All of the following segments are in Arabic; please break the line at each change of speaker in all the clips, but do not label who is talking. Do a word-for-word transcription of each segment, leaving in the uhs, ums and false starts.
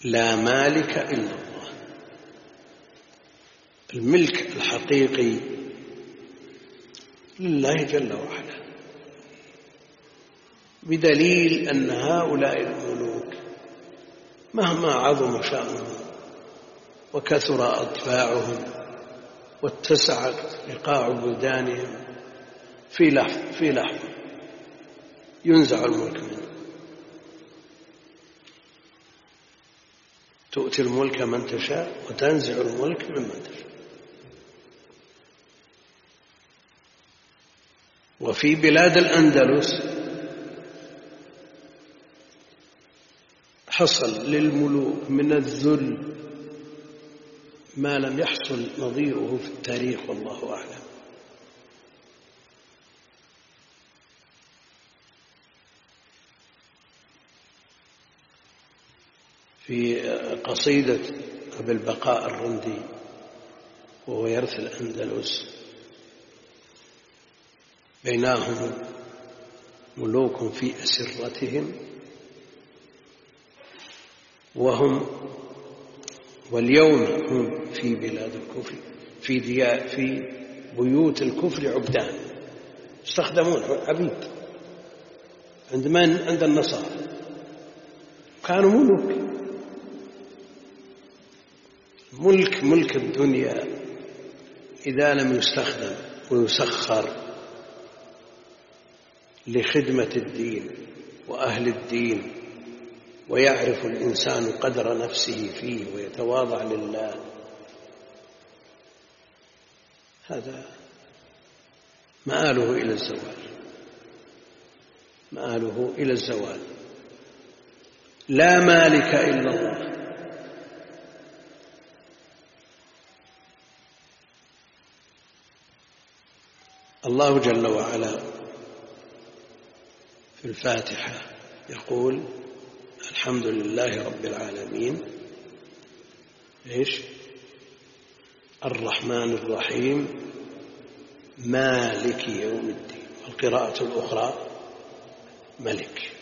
لا مالك إلا الله. الملك الحقيقي لله جل وعلا، بدليل أن هؤلاء الملوك مهما عظم شأنهم وكثر أطفاعهم واتسعت بقاع بلدانهم في لحظة في لحظة ينزع الملك منه. تؤتي الملك من تشاء وتنزع الملك ممن تشاء. وفي بلاد الأندلس حصل للملوك من الذل ما لم يحصل نظيره في التاريخ والله أعلم. في قصيدة أبي البقاء الرندي وهو يرث الأندلس: بينهم ملوك في أسرتهم وهم واليوم هم في بلاد الكفر في ديار في بيوت الكفر عبدان، يستخدمون عبيد عند من؟ عند النصارى. كانوا ملوك. ملك ملك الدنيا إذا لم يستخدم ويسخر لخدمة الدين وأهل الدين ويعرف الإنسان قدر نفسه فيه ويتواضع لله، هذا مآله إلى الزوال، مآله إلى الزوال. لا مالك إلا الله. الله جل وعلا في الفاتحة يقول: الحمد لله رب العالمين إيش؟ الرحمن الرحيم مالك يوم الدين. والقراءة الأخرى ملك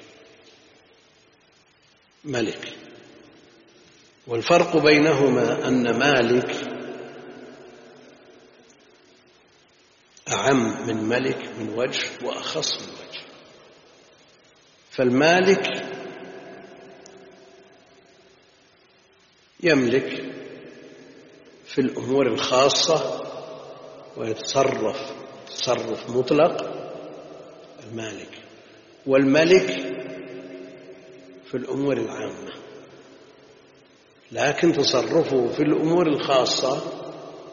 ملك. والفرق بينهما أن مالك أعم من ملك من وجه وأخص من وجه. فالمالك يملك في الأمور الخاصة ويتصرف تصرف مطلق المالك، والملك في الأمور العامة، لكن تصرفه في الأمور الخاصة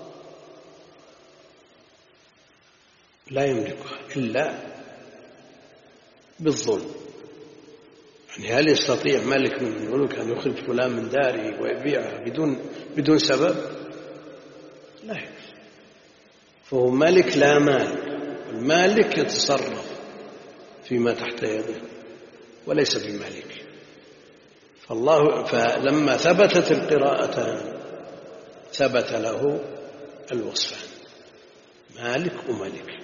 لا يملكها إلا بالظلم. يعني هل يستطيع ملك من الملوك أن يخرج فلان من داره ويبيعه بدون بدون سبب؟ لا يجوز. فهو ملك لا مالك. المالك يتصرف فيما تحت يده وليس بمالك. فالله فلما ثبتت القراءتان ثبت له الوصفان: مالك وملك.